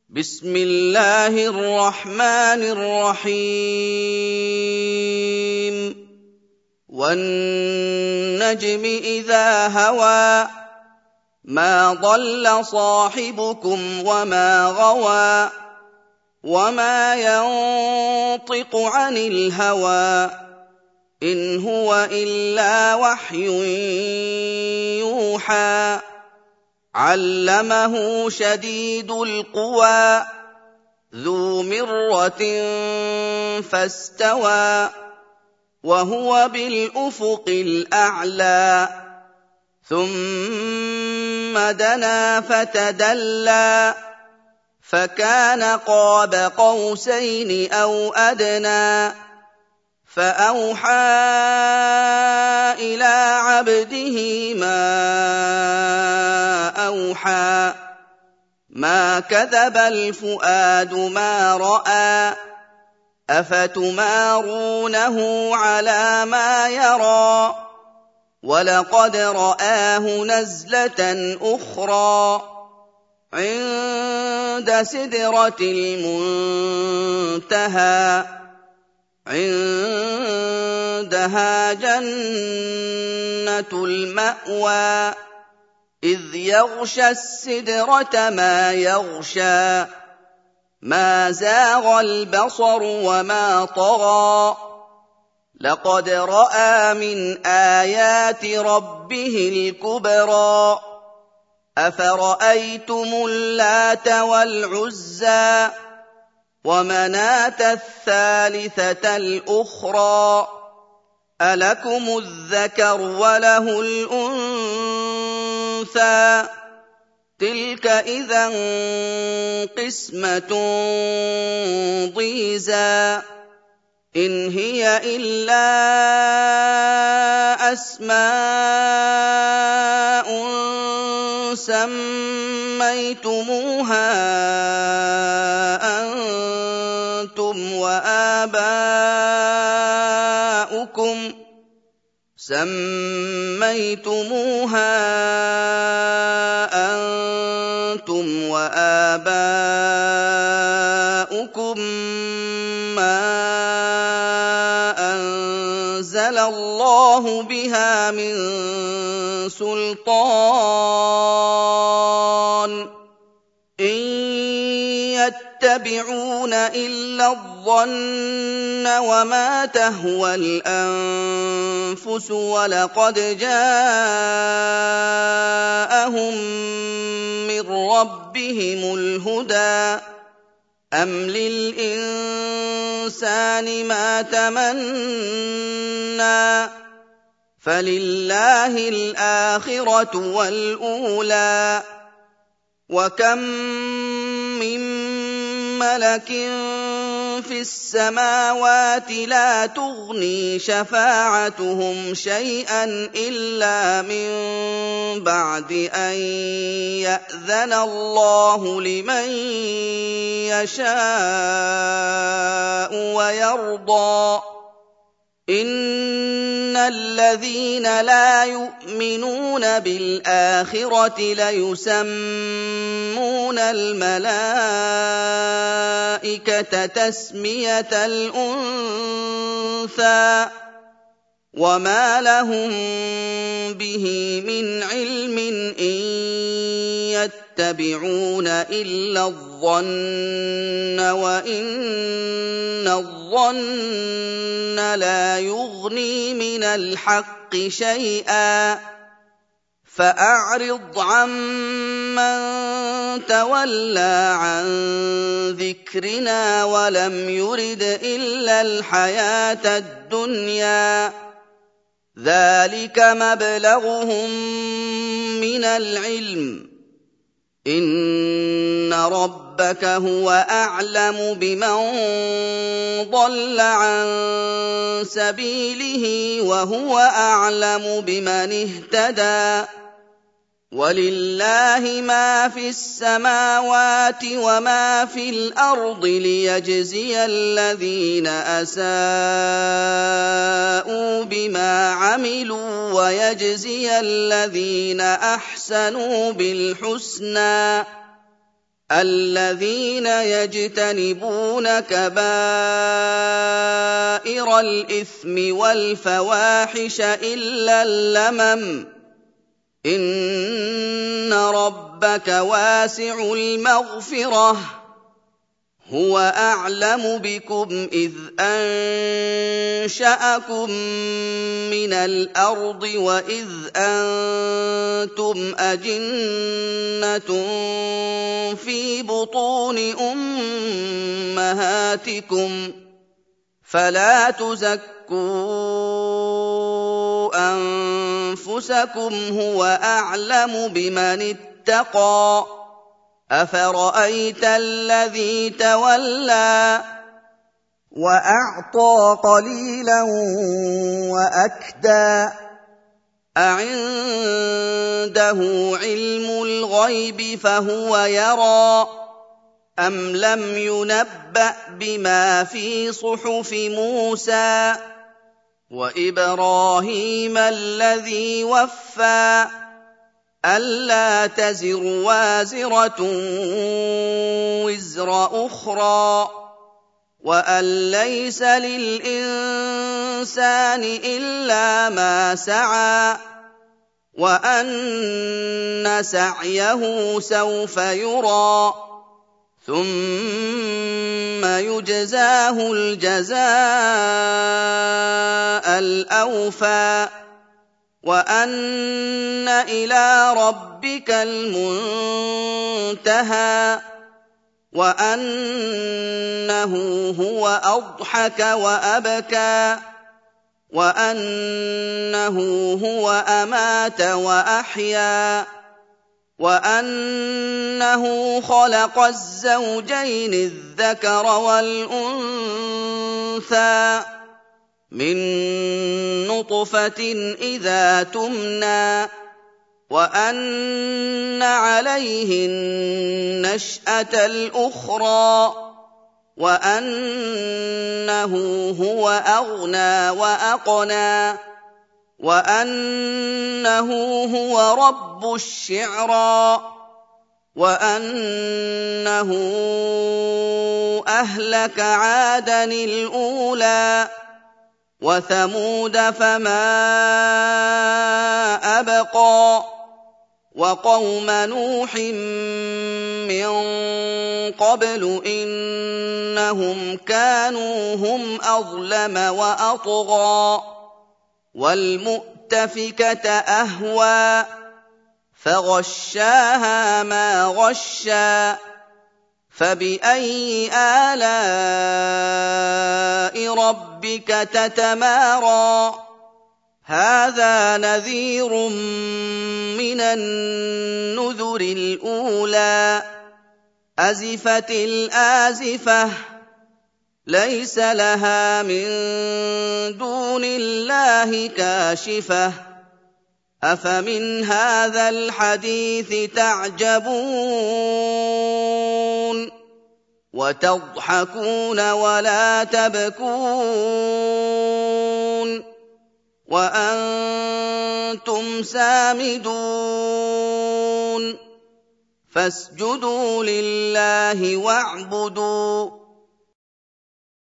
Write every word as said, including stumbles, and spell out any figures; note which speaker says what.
Speaker 1: بسم الله الرحمن الرحيم والنجم إذا هوى ما ضل صاحبكم وما غوى وما ينطق عن الهوى إن هو إلا وحي يوحى علمه شديد القوى ذو مرة فاستوى وهو بالأفق الأعلى ثم دنا فتدلى فكان قاب قوسين أو أدنى فأوحى إلى عبده ما أوحى ما كذب الفؤاد ما رأى أفتمارونه على ما يرى ولقد رآه نزلة أخرى عند سدرة المنتهى عندها جنة المأوى إذ يغشى السدرة ما يغشى ما زاغ البصر وما طغى لقد رأى من آيات ربه الكبرى أفرأيتم اللات والعزى ومناة الثالثة الأخرى ألكم الذكر وله الأنثى تلك إذا قسمة ضيزى إن هي إلا أسماء سميتموها أنتم وآباؤكم سميتموها أنتم وآباؤكم ما أنزل الله بها من سلطان إن يتبعون إلا الظن وما تهوى الأنفس ولقد جاءهم من ربهم الهدى أم للإنسان ما تمنى فلله الآخرة والأولى وكم من ملك في السماوات لا تغني شفاعتهم شيئا إلا من بعد أن يأذن الله لمن يشاء ويرضى إن الذين لا يؤمنون بالآخرة ليسمون الملائكة تسمية الأنثى وما لهم به من علم إن يتبعون إلا الظن وإن الظن لا يغني من الحق شيئا فأعرض عمن تولى عن ذكرنا ولم يرد إلا الحياة الدنيا ذلك مبلغهم من العلم إن ربك هو أعلم بمن ضل عن سبيله وهو أعلم بمن اهتدى ولله ما في السماوات وما في الأرض ليجزي الذين أساءوا بما عملوا ويجزي الذين أحسنوا بالحسنى الذين يجتنبون كبائر الإثم والفواحش إلا اللمم إن ربك واسع المغفرة هو أعلم بكم إذ أنشأكم من الأرض وإذ أنتم أجنة في بطون أمهاتكم فلا تزكوا أنفسكم هو أعلم بمن اتقى أفرأيت الذي تولى وأعطى قليلا وأكدى أعنده علم الغيب فهو يرى أم لم ينبأ بما في صحف موسى وإبراهيم الذي وفى ألا تزر وازرة وزر أخرى وأن ليس للإنسان إلا ما سعى وأن سعيه سوف يرى ثم يجزاه الجزاء الأوفى وأن إلى ربك المنتهى وأنه هو أضحك وأبكى وأنه هو أمات وأحيا وأنه خلق الزوجين الذكر والأنثى من نطفة إذا تمنى وأن عليه النشأة الأخرى وأنه هو أغنى وأقنى وأنه هو رب الشعرى وأنه أهلك عادا الأولى وثمود فما أبقى وقوم نوح من قبل إنهم كانوا هم أظلم وأطغى والمؤتفكة أهوى فغشاها ما غشى فبأي آلاء ربك تتمارى هذا نذير من النذر الأولى أزفت الآزفة ليس لها من دون الله كاشفة أفمن هذا الحديث تعجبون وتضحكون ولا تبكون وأنتم سامدون فاسجدوا لله واعبدوا